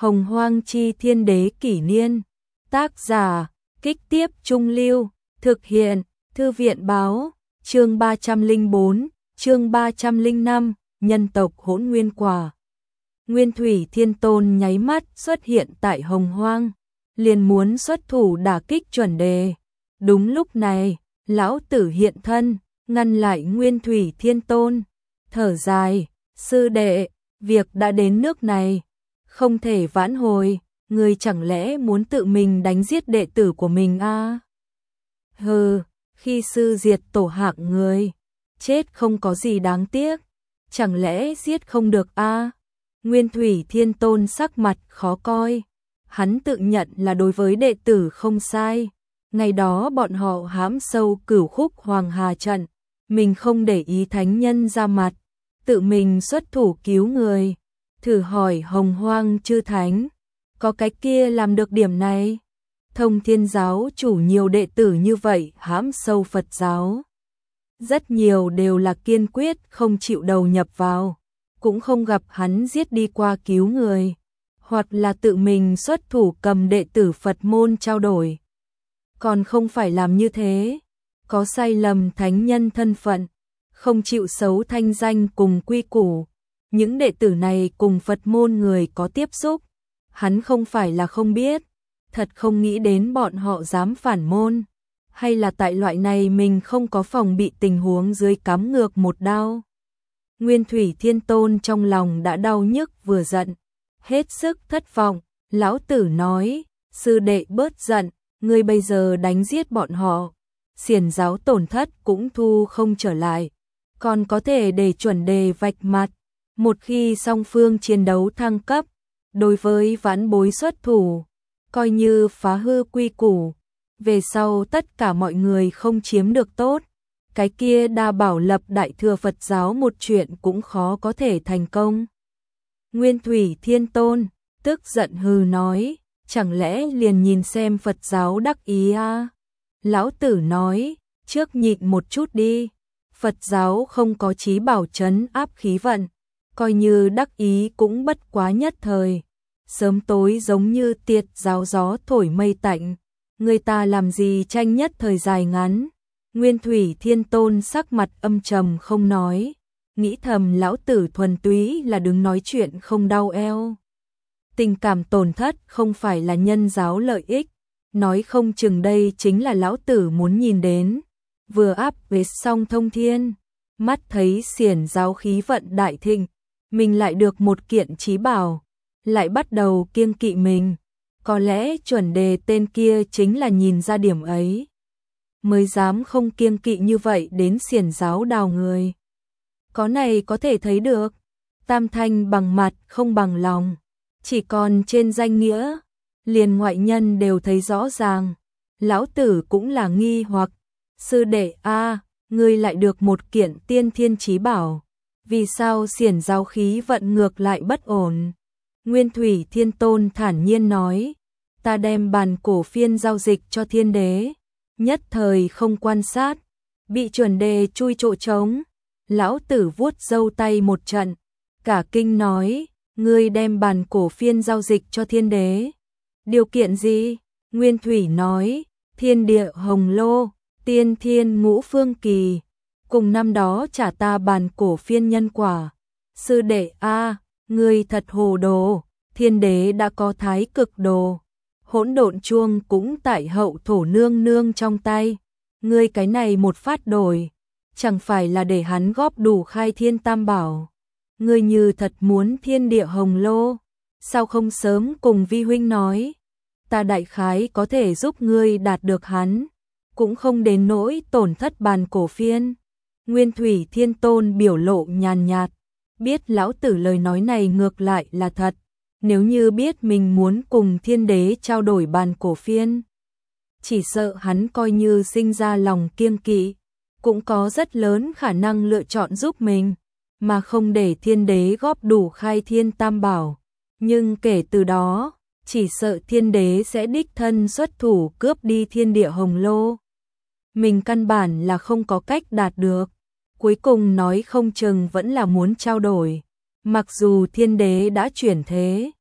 Hồng Hoang Chi Thiên Đế Kỷ Niên. Tác giả, Kích Tiếp Trung Lưu. Thực hiện, Thư viện Báo. Chương 304, chương 305, nhân tộc Hỗn Nguyên Quả. Nguyên Thủy Thiên Tôn nháy mắt xuất hiện tại Hồng Hoang, liền muốn xuất thủ đả kích chuẩn đề. Đúng lúc này, lão tử hiện thân, ngăn lại Nguyên Thủy Thiên Tôn. Thở dài, sư đệ, việc đã đến nước này, không thể vãn hồi, người chẳng lẽ muốn tự mình đánh giết đệ tử của mình à? Hừ, khi sư diệt tổ hạng người, chết không có gì đáng tiếc, chẳng lẽ giết không được à? Nguyên Thủy Thiên Tôn sắc mặt khó coi, hắn tự nhận là đối với đệ tử không sai. Ngày đó bọn họ hãm sâu Cửu Khúc Hoàng Hà trận, mình không để ý thánh nhân ra mặt, tự mình xuất thủ cứu người. Thử hỏi Hồng Hoang chư thánh, có cái kia làm được điểm này? Thông Thiên giáo chủ nhiều đệ tử như vậy hãm sâu Phật giáo, rất nhiều đều là kiên quyết không chịu đầu nhập vào, cũng không gặp hắn giết đi qua cứu người, hoặc là tự mình xuất thủ cầm đệ tử Phật môn trao đổi. Còn không phải làm như thế, có sai lầm thánh nhân thân phận, không chịu xấu thanh danh cùng quy củ. Những đệ tử này cùng Phật môn người có tiếp xúc, hắn không phải là không biết, thật không nghĩ đến bọn họ dám phản môn, hay là tại loại này mình không có phòng bị tình huống dưới cắm ngược một đao. Nguyên Thủy Thiên Tôn trong lòng đã đau nhức vừa giận, hết sức thất vọng. Lão tử nói, sư đệ bớt giận, ngươi bây giờ đánh giết bọn họ, xiển giáo tổn thất cũng thu không trở lại, còn có thể để chuẩn đề vạch mặt. Một khi song phương chiến đấu thăng cấp, đối với vãn bối xuất thủ, coi như phá hư quy củ, về sau tất cả mọi người không chiếm được tốt, cái kia đa bảo lập đại thừa Phật giáo một chuyện cũng khó có thể thành công. Nguyên Thủy Thiên Tôn tức giận hừ nói, chẳng lẽ liền nhìn xem Phật giáo đắc ý à? Lão tử nói, trước nhịn một chút đi, Phật giáo không có chí bảo trấn áp khí vận, coi như đắc ý cũng bất quá nhất thời, sớm tối giống như tiệt giáo gió thổi mây tạnh, người ta làm gì tranh nhất thời dài ngắn. Nguyên Thủy Thiên Tôn sắc mặt âm trầm không nói, nghĩ thầm lão tử thuần túy là đứng nói chuyện không đau eo. Tình cảm tổn thất không phải là nhân giáo lợi ích, nói không chừng đây chính là lão tử muốn nhìn đến. Vừa áp về xong thông thiên, mắt thấy xiển giáo khí vận đại thịnh, mình lại được một kiện chí bảo, lại bắt đầu kiêng kỵ mình. Có lẽ chuẩn đề tên kia chính là nhìn ra điểm ấy, mới dám không kiêng kỵ như vậy đến xiển giáo đào người. Có này có thể thấy được, tam thanh bằng mặt không bằng lòng, chỉ còn trên danh nghĩa, liền ngoại nhân đều thấy rõ ràng. Lão tử cũng là nghi hoặc, sư đệ a, ngươi lại được một kiện tiên thiên chí bảo, vì sao xiển giáo khí vận ngược lại bất ổn? Nguyên Thủy Thiên Tôn thản nhiên nói, ta đem bàn cổ phiên giao dịch cho thiên đế, nhất thời không quan sát, bị chuẩn đề chui chỗ trống. Lão tử vuốt râu tay một trận, cả kinh nói, ngươi đem bàn cổ phiên giao dịch cho thiên đế, điều kiện gì? Nguyên Thủy nói, thiên địa hồng lô, tiên thiên ngũ phương kỳ, cùng năm đó trả ta bàn cổ phiên nhân quả. Sư đệ a, ngươi thật hồ đồ, thiên đế đã có thái cực đồ, hỗn độn chuông cũng tại hậu thổ nương nương trong tay, ngươi cái này một phát đổi, chẳng phải là để hắn góp đủ khai thiên tam bảo. Ngươi như thật muốn thiên địa hồng lô, sao không sớm cùng vi huynh nói, ta đại khái có thể giúp ngươi đạt được hắn, cũng không đến nỗi tổn thất bàn cổ phiên. Nguyên Thủy Thiên Tôn biểu lộ nhàn nhạt, biết lão tử lời nói này ngược lại là thật, nếu như biết mình muốn cùng thiên đế trao đổi bàn cổ phiên, chỉ sợ hắn coi như sinh ra lòng kiêng kỵ, cũng có rất lớn khả năng lựa chọn giúp mình, mà không để thiên đế góp đủ khai thiên tam bảo. Nhưng kể từ đó, chỉ sợ thiên đế sẽ đích thân xuất thủ cướp đi thiên địa hồng lô. Mình căn bản là không có cách đạt được, cuối cùng nói không chừng vẫn là muốn trao đổi. Mặc dù thiên đế đã chuyển thế,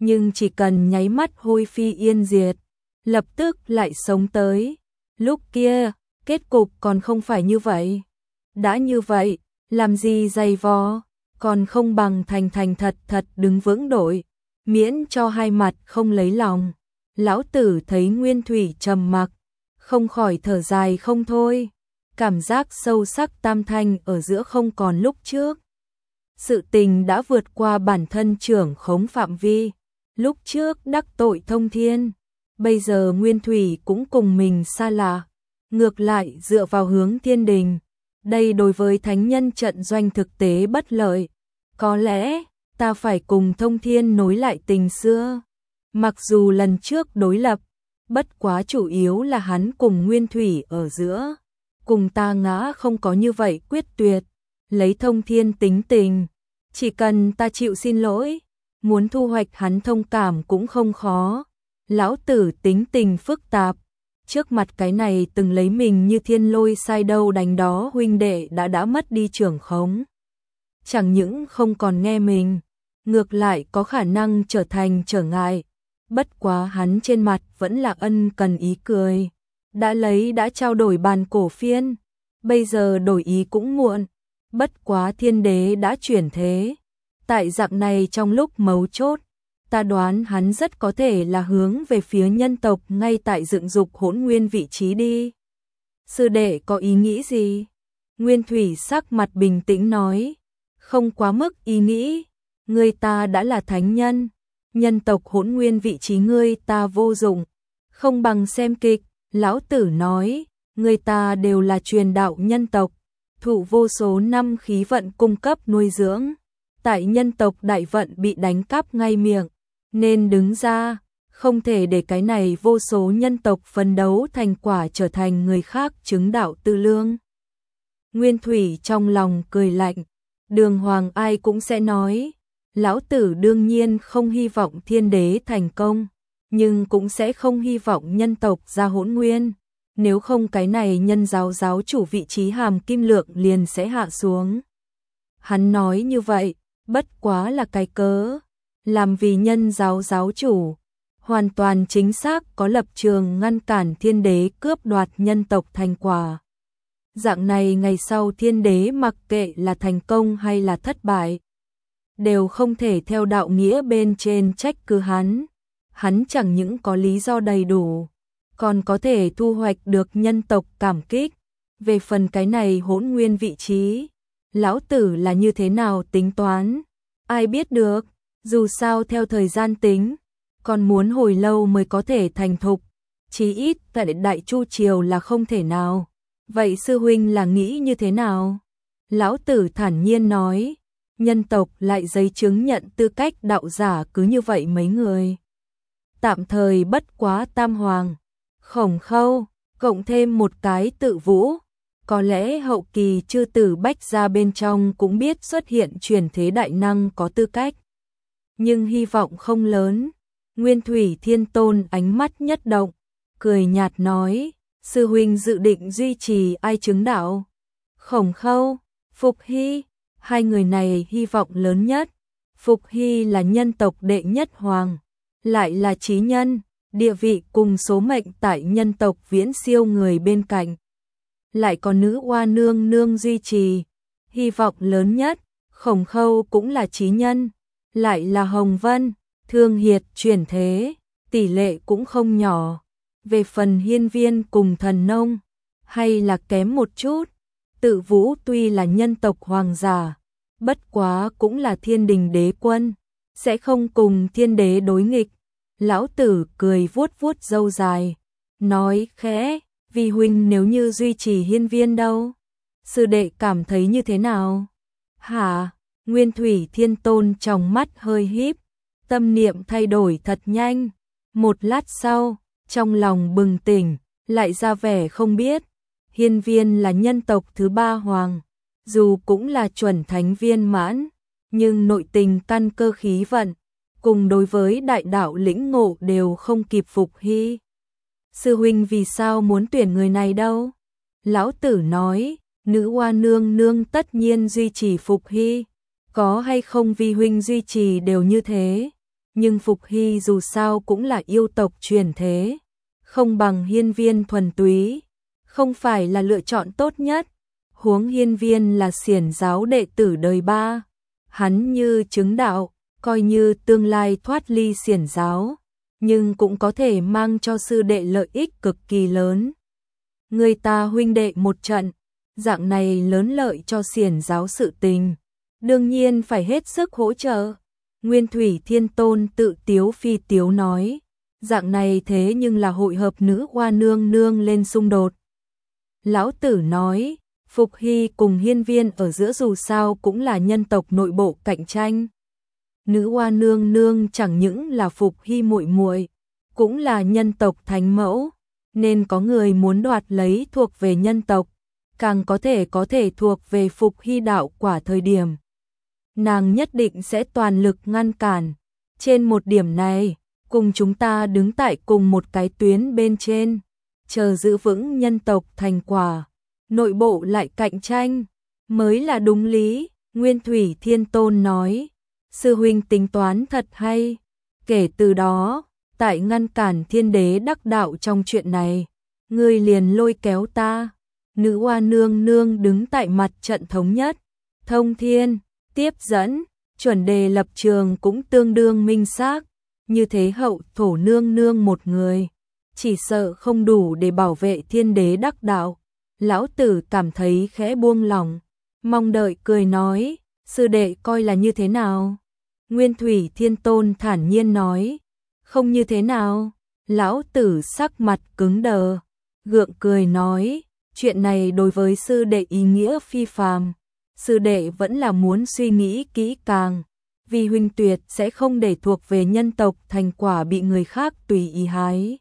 nhưng chỉ cần nháy mắt hôi phi yên diệt, lập tức lại sống tới. Lúc kia, kết cục còn không phải như vậy. Đã như vậy, làm gì dày vò, còn không bằng thành thành thật thật đứng vững đội, miễn cho hai mặt không lấy lòng. Lão tử thấy Nguyên Thủy trầm mặc, không khỏi thở dài không thôi, cảm giác sâu sắc tam thanh ở giữa không còn lúc trước. Sự tình đã vượt qua bản thân trưởng khống phạm vi, lúc trước đắc tội Thông Thiên, bây giờ Nguyên Thủy cũng cùng mình xa lạ, ngược lại dựa vào hướng thiên đình. Đây đối với thánh nhân trận doanh thực tế bất lợi, có lẽ ta phải cùng Thông Thiên nối lại tình xưa. Mặc dù lần trước đối lập, bất quá chủ yếu là hắn cùng Nguyên Thủy ở giữa, cùng ta ngã không có như vậy quyết tuyệt, lấy Thông Thiên tính tình, chỉ cần ta chịu xin lỗi, muốn thu hoạch hắn thông cảm cũng không khó. Lão tử tính tình phức tạp, trước mặt cái này từng lấy mình như thiên lôi sai đâu đánh đó huynh đệ đã mất đi trưởng khống. Chẳng những không còn nghe mình, ngược lại có khả năng trở thành trở ngại. Bất quá hắn trên mặt vẫn là ân cần ý cười. Đã trao đổi bàn cổ phiên, bây giờ đổi ý cũng muộn. Bất quá thiên đế đã chuyển thế. Tại dạng này trong lúc mấu chốt, ta đoán hắn rất có thể là hướng về phía nhân tộc ngay tại dựng dục Hỗn Nguyên vị trí đi. Sư đệ có ý nghĩ gì? Nguyên Thủy sắc mặt bình tĩnh nói, không quá mức ý nghĩ, người ta đã là thánh nhân, nhân tộc Hỗn Nguyên vị trí ngươi ta vô dụng, không bằng xem kịch. Lão tử nói, người ta đều là truyền đạo nhân tộc, thụ vô số năm khí vận cung cấp nuôi dưỡng, tại nhân tộc đại vận bị đánh cắp ngay miệng, nên đứng ra, không thể để cái này vô số nhân tộc phấn đấu thành quả trở thành người khác chứng đạo tư lương. Nguyên Thủy trong lòng cười lạnh, đường hoàng ai cũng sẽ nói, lão tử đương nhiên không hy vọng thiên đế thành công, nhưng cũng sẽ không hy vọng nhân tộc ra Hỗn Nguyên, nếu không cái này nhân giáo giáo chủ vị trí hàm kim lượng liền sẽ hạ xuống. Hắn nói như vậy, bất quá là cái cớ, làm vì nhân giáo giáo chủ, hoàn toàn chính xác có lập trường ngăn cản thiên đế cướp đoạt nhân tộc thành quả. Dạng này ngày sau thiên đế mặc kệ là thành công hay là thất bại, đều không thể theo đạo nghĩa bên trên trách cứ hắn. Hắn chẳng những có lý do đầy đủ, còn có thể thu hoạch được nhân tộc cảm kích. Về phần cái này Hỗn Nguyên vị trí, lão tử là như thế nào tính toán, ai biết được, dù sao theo thời gian tính, còn muốn hồi lâu mới có thể thành thục, chí ít tại Đại Chu Triều là không thể nào. Vậy sư huynh là nghĩ như thế nào? Lão tử thản nhiên nói, nhân tộc lại giấy chứng nhận tư cách đạo giả cứ như vậy mấy người. Tạm thời bất quá Tam Hoàng, Khổng Khâu, cộng thêm một cái Tự Vũ, có lẽ hậu kỳ chư tử Bách gia bên trong cũng biết xuất hiện truyền thế đại năng có tư cách. Nhưng hy vọng không lớn. Nguyên Thủy Thiên Tôn ánh mắt nhất động, cười nhạt nói, sư huynh dự định duy trì ai chứng đạo? Khổng Khâu, Phục Hy, hai người này hy vọng lớn nhất. Phục Hy là nhân tộc đệ nhất hoàng, lại là chí nhân, địa vị cùng số mệnh tại nhân tộc viễn siêu người bên cạnh. Lại có nữ oa nương nương duy trì, hy vọng lớn nhất. Khổng Khâu cũng là chí nhân, lại là Hồng Vân, Thương Hiệt chuyển thế, tỷ lệ cũng không nhỏ. Về phần Hiên Viên cùng Thần Nông, hay là kém một chút. Tự Vũ tuy là nhân tộc hoàng giả, bất quá cũng là thiên đình đế quân, sẽ không cùng thiên đế đối nghịch. Lão tử cười vuốt vuốt râu dài, nói khẽ, vì huynh nếu như duy trì Hiên Viên đâu? Sư đệ cảm thấy như thế nào? Hả? Nguyên Thủy Thiên Tôn trong mắt hơi híp, tâm niệm thay đổi thật nhanh. Một lát sau, trong lòng bừng tỉnh, lại ra vẻ không biết. Hiên Viên là nhân tộc thứ ba hoàng, dù cũng là chuẩn thánh viên mãn, nhưng nội tình căn cơ khí vận, cùng đối với đại đạo lĩnh ngộ đều không kịp Phục Hy. Sư huynh vì sao muốn tuyển người này đâu? Lão tử nói, nữ oa nương nương tất nhiên duy trì Phục Hy, có hay không vi huynh duy trì đều như thế. nhưng Phục Hy dù sao cũng là yêu tộc truyền thế, không bằng Hiên Viên thuần túy, không phải là lựa chọn tốt nhất. Huống Hiên Viên là xiển giáo đệ tử đời 3, hắn như chứng đạo, coi như tương lai thoát ly xiển giáo, nhưng cũng có thể mang cho sư đệ lợi ích cực kỳ lớn. Người ta huynh đệ một trận, dạng này lớn lợi cho xiển giáo sự tình, đương nhiên phải hết sức hỗ trợ. Nguyên Thủy Thiên Tôn tự tiếu phi tiếu nói, dạng này thế nhưng là hội hợp nữ hoa nương nương lên xung đột. Lão Tử nói, Phục Hy cùng Hiên Viên ở giữa dù sao cũng là nhân tộc nội bộ cạnh tranh. Nữ hoa nương nương chẳng những là Phục Hy muội muội, cũng là nhân tộc thánh mẫu, nên có người muốn đoạt lấy thuộc về nhân tộc, càng có thể thuộc về Phục Hy đạo quả thời điểm. Nàng nhất định sẽ toàn lực ngăn cản. Trên một điểm này, cùng chúng ta đứng tại cùng một cái tuyến bên trên, chờ giữ vững nhân tộc thành quả, nội bộ lại cạnh tranh, mới là đúng lý. Nguyên Thủy Thiên Tôn nói, sư huynh tính toán thật hay, kể từ đó, tại ngăn cản thiên đế đắc đạo trong chuyện này, ngươi liền lôi kéo ta. Nữ hoa nương nương đứng tại mặt trận thống nhất, thông thiên, tiếp dẫn, chuẩn đề lập trường cũng tương đương minh xác, như thế hậu thổ nương nương một người, chỉ sợ không đủ để bảo vệ thiên đế đắc đạo. Lão Tử cảm thấy khẽ buông lỏng, mong đợi cười nói, sư đệ coi là như thế nào? Nguyên Thủy Thiên Tôn thản nhiên nói, không như thế nào. Lão Tử sắc mặt cứng đờ, gượng cười nói, chuyện này đối với sư đệ ý nghĩa phi phàm, sư đệ vẫn là muốn suy nghĩ kỹ càng, vì huynh tuyệt sẽ không để thuộc về nhân tộc thành quả bị người khác tùy ý hái.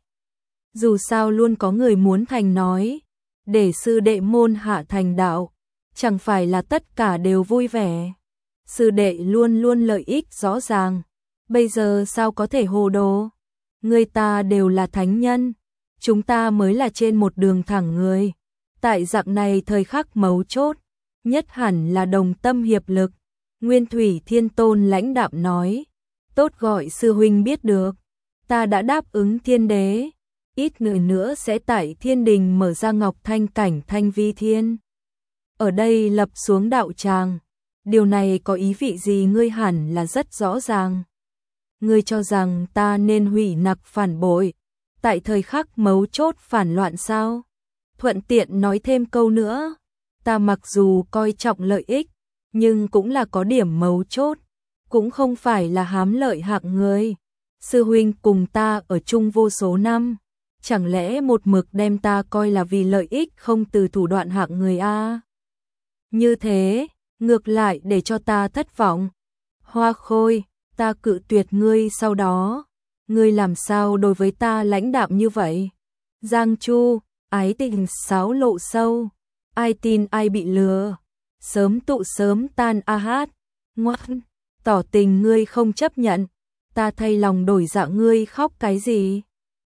Dù sao luôn có người muốn thành nói, để sư đệ môn hạ thành đạo, chẳng phải là tất cả đều vui vẻ. Sư đệ luôn luôn lợi ích rõ ràng, bây giờ sao có thể hồ đồ? Người ta đều là thánh nhân, chúng ta mới là trên một đường thẳng người. Tại dạng này thời khắc mấu chốt, nhất hẳn là đồng tâm hiệp lực. Nguyên Thủy Thiên Tôn lãnh đạm nói, tốt gọi sư huynh biết được, ta đã đáp ứng thiên đế, ít người nữa sẽ tại thiên đình mở ra ngọc thanh cảnh thanh vi thiên. Ở đây lập xuống đạo tràng, điều này có ý vị gì ngươi hẳn là rất rõ ràng. Ngươi cho rằng ta nên hủy nặc phản bội, tại thời khắc mấu chốt phản loạn sao? Thuận tiện nói thêm câu nữa, ta mặc dù coi trọng lợi ích, nhưng cũng là có điểm mấu chốt, cũng không phải là hám lợi hạng người. Sư huynh cùng ta ở chung vô số năm, chẳng lẽ một mực đem ta coi là vì lợi ích không từ thủ đoạn hạng người a? Như thế, ngược lại để cho ta thất vọng. Hoa Khôi, ta cự tuyệt ngươi sau đó, ngươi làm sao đối với ta lãnh đạm như vậy? Giang Chu, ái tình sáo lộ sâu, ai tin ai bị lừa, sớm tụ sớm tan a hát, ngoan, tỏ tình ngươi không chấp nhận, ta thay lòng đổi dạ ngươi khóc cái gì?